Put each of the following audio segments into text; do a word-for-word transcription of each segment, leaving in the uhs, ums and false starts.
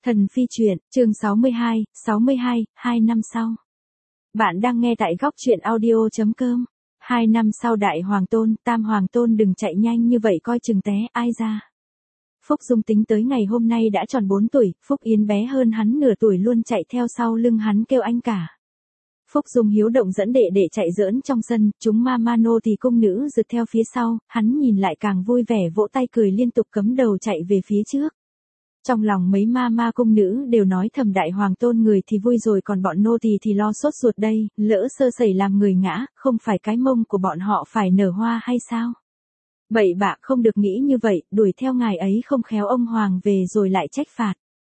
Thần phi truyện, chương sáu mươi hai, sáu mươi hai, hai năm sau. Bạn đang nghe tại góc truyện audio chấm com. Hai năm sau Đại Hoàng Tôn, Tam Hoàng Tôn đừng chạy nhanh như vậy coi chừng té ai ra. Phúc Dung tính tới ngày hôm nay đã tròn bốn tuổi, Phúc Yến bé hơn hắn nửa tuổi luôn chạy theo sau lưng hắn kêu anh cả. Phúc Dung hiếu động dẫn đệ đệ chạy giỡn trong sân, chúng ma ma nô thì cung nữ rượt theo phía sau, hắn nhìn lại càng vui vẻ vỗ tay cười liên tục cấm đầu chạy về phía trước. Trong lòng mấy ma ma cung nữ đều nói thầm Đại Hoàng Tôn người thì vui rồi còn bọn nô tỳ thì, thì lo sốt ruột đây, lỡ sơ sẩy làm người ngã, không phải cái mông của bọn họ phải nở hoa hay sao? Bậy bạ không được nghĩ như vậy, đuổi theo ngài ấy không khéo ông Hoàng về rồi lại trách phạt.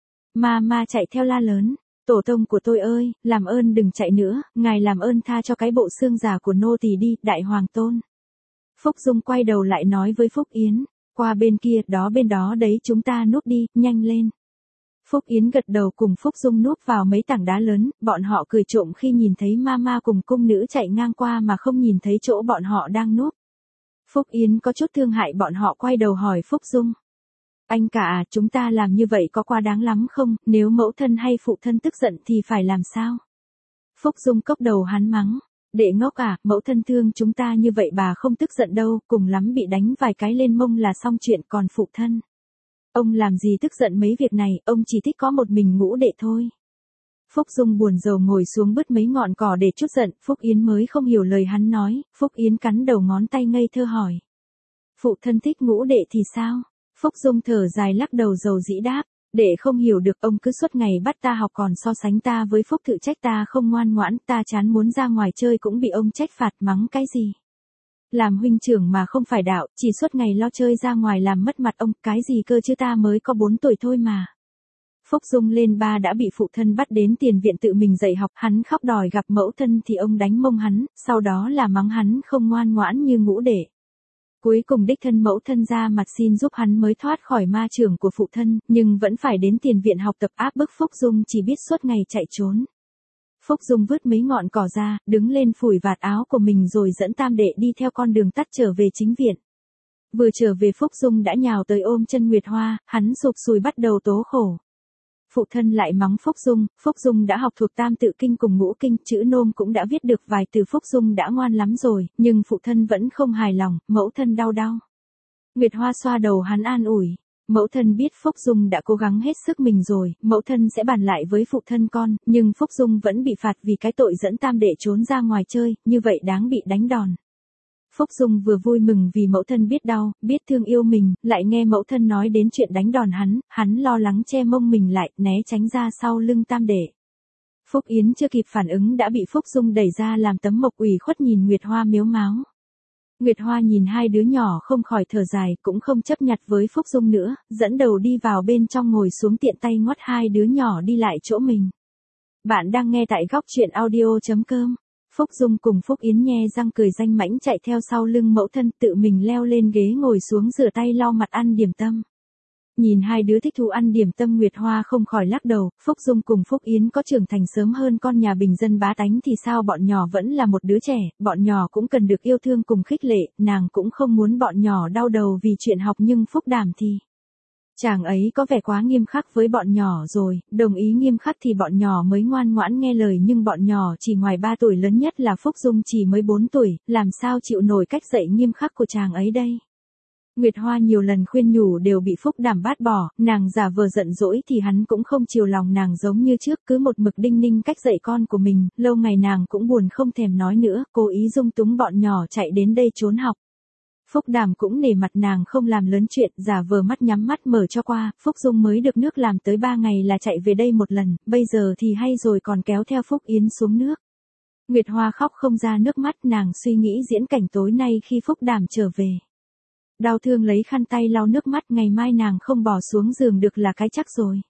Ma ma chạy theo la lớn, tổ tông của tôi ơi, làm ơn đừng chạy nữa, ngài làm ơn tha cho cái bộ xương già của nô tỳ đi, Đại Hoàng Tôn. Phúc Dung quay đầu lại nói với Phúc Yến. Qua bên kia, đó bên đó đấy chúng ta núp đi, nhanh lên. Phúc Yến gật đầu cùng Phúc Dung núp vào mấy tảng đá lớn, bọn họ cười trộm khi nhìn thấy mama cùng cung nữ chạy ngang qua mà không nhìn thấy chỗ bọn họ đang núp. Phúc Yến có chút thương hại bọn họ quay đầu hỏi Phúc Dung. Anh cả, chúng ta làm như vậy có quá đáng lắm không, nếu mẫu thân hay phụ thân tức giận thì phải làm sao? Phúc Dung cốc đầu hắn mắng. Đệ ngốc à, mẫu thân thương chúng ta như vậy bà không tức giận đâu, cùng lắm bị đánh vài cái lên mông là xong chuyện còn phụ thân. Ông làm gì tức giận mấy việc này, ông chỉ thích có một mình ngũ đệ thôi. Phúc Dung buồn rầu ngồi xuống bứt mấy ngọn cỏ để chút giận, Phúc Yến mới không hiểu lời hắn nói, Phúc Yến cắn đầu ngón tay ngây thơ hỏi. Phụ thân thích ngũ đệ thì sao? Phúc Dung thở dài lắc đầu dầu dĩ đáp. Để không hiểu được ông cứ suốt ngày bắt ta học còn so sánh ta với Phúc Thự trách ta không ngoan ngoãn, ta chán muốn ra ngoài chơi cũng bị ông trách phạt mắng cái gì. Làm huynh trưởng mà không phải đạo, chỉ suốt ngày lo chơi ra ngoài làm mất mặt ông, cái gì cơ chứ ta mới có bốn tuổi thôi mà. Phúc Dung lên ba đã bị phụ thân bắt đến tiền viện tự mình dạy học, hắn khóc đòi gặp mẫu thân thì ông đánh mông hắn, sau đó là mắng hắn không ngoan ngoãn như ngũ đệ. Cuối cùng đích thân mẫu thân ra mặt xin giúp hắn mới thoát khỏi ma trường của phụ thân, nhưng vẫn phải đến tiền viện học tập áp bức Phúc Dung chỉ biết suốt ngày chạy trốn. Phúc Dung vứt mấy ngọn cỏ ra, đứng lên phủi vạt áo của mình rồi dẫn tam đệ đi theo con đường tắt trở về chính viện. Vừa trở về Phúc Dung đã nhào tới ôm chân Nguyệt Hoa, hắn sụp sùi bắt đầu tố khổ. Phụ thân lại mắng Phúc Dung, Phúc Dung đã học thuộc tam tự kinh cùng ngũ kinh, chữ nôm cũng đã viết được vài từ Phúc Dung đã ngoan lắm rồi, nhưng phụ thân vẫn không hài lòng, mẫu thân đau đau. Nguyệt Hoa xoa đầu hắn an ủi, mẫu thân biết Phúc Dung đã cố gắng hết sức mình rồi, mẫu thân sẽ bàn lại với phụ thân con, nhưng Phúc Dung vẫn bị phạt vì cái tội dẫn tam đệ trốn ra ngoài chơi, như vậy đáng bị đánh đòn. Phúc Dung vừa vui mừng vì mẫu thân biết đau, biết thương yêu mình, lại nghe mẫu thân nói đến chuyện đánh đòn hắn, hắn lo lắng che mông mình lại, né tránh ra sau lưng tam đệ. Phúc Yến chưa kịp phản ứng đã bị Phúc Dung đẩy ra làm tấm mộc ủy khuất nhìn Nguyệt Hoa miếu máo. Nguyệt Hoa nhìn hai đứa nhỏ không khỏi thở dài, cũng không chấp nhặt với Phúc Dung nữa, dẫn đầu đi vào bên trong ngồi xuống tiện tay ngoắt hai đứa nhỏ đi lại chỗ mình. Bạn đang nghe tại góc truyện audio chấm com. Phúc Dung cùng Phúc Yến nhe răng cười danh mãnh chạy theo sau lưng mẫu thân tự mình leo lên ghế ngồi xuống rửa tay lau mặt ăn điểm tâm. Nhìn hai đứa thích thú ăn điểm tâm Nguyệt Hoa không khỏi lắc đầu, Phúc Dung cùng Phúc Yến có trưởng thành sớm hơn con nhà bình dân bá tánh thì sao bọn nhỏ vẫn là một đứa trẻ, bọn nhỏ cũng cần được yêu thương cùng khích lệ, nàng cũng không muốn bọn nhỏ đau đầu vì chuyện học nhưng Phúc Đàm thì... Chàng ấy có vẻ quá nghiêm khắc với bọn nhỏ rồi, đồng ý nghiêm khắc thì bọn nhỏ mới ngoan ngoãn nghe lời nhưng bọn nhỏ chỉ ngoài ba tuổi lớn nhất là Phúc Dung chỉ mới bốn tuổi, làm sao chịu nổi cách dạy nghiêm khắc của chàng ấy đây. Nguyệt Hoa nhiều lần khuyên nhủ đều bị Phúc Đàm bát bỏ, nàng giả vờ giận dỗi thì hắn cũng không chiều lòng nàng giống như trước cứ một mực đinh ninh cách dạy con của mình, lâu ngày nàng cũng buồn không thèm nói nữa, cố ý dung túng bọn nhỏ chạy đến đây trốn học. Phúc Đàm cũng nể mặt nàng không làm lớn chuyện, giả vờ mắt nhắm mắt mở cho qua, Phúc Dung mới được nước làm tới ba ngày là chạy về đây một lần, bây giờ thì hay rồi còn kéo theo Phúc Yến xuống nước. Nguyệt Hoa khóc không ra nước mắt, nàng suy nghĩ diễn cảnh tối nay khi Phúc Đàm trở về. Đau thương lấy khăn tay lau nước mắt, ngày mai nàng không bỏ xuống giường được là cái chắc rồi.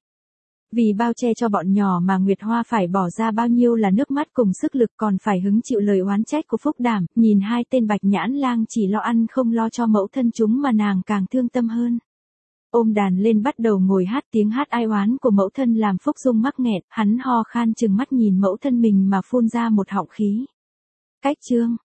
Vì bao che cho bọn nhỏ mà Nguyệt Hoa phải bỏ ra bao nhiêu là nước mắt cùng sức lực còn phải hứng chịu lời oán trách của Phúc Đàm, nhìn hai tên bạch nhãn lang chỉ lo ăn không lo cho mẫu thân chúng mà nàng càng thương tâm hơn. Ôm đàn lên bắt đầu ngồi hát, tiếng hát ai oán của mẫu thân làm Phúc Dung mắc nghẹn, hắn ho khan chừng mắt nhìn mẫu thân mình mà phun ra một họng khí. Cách chương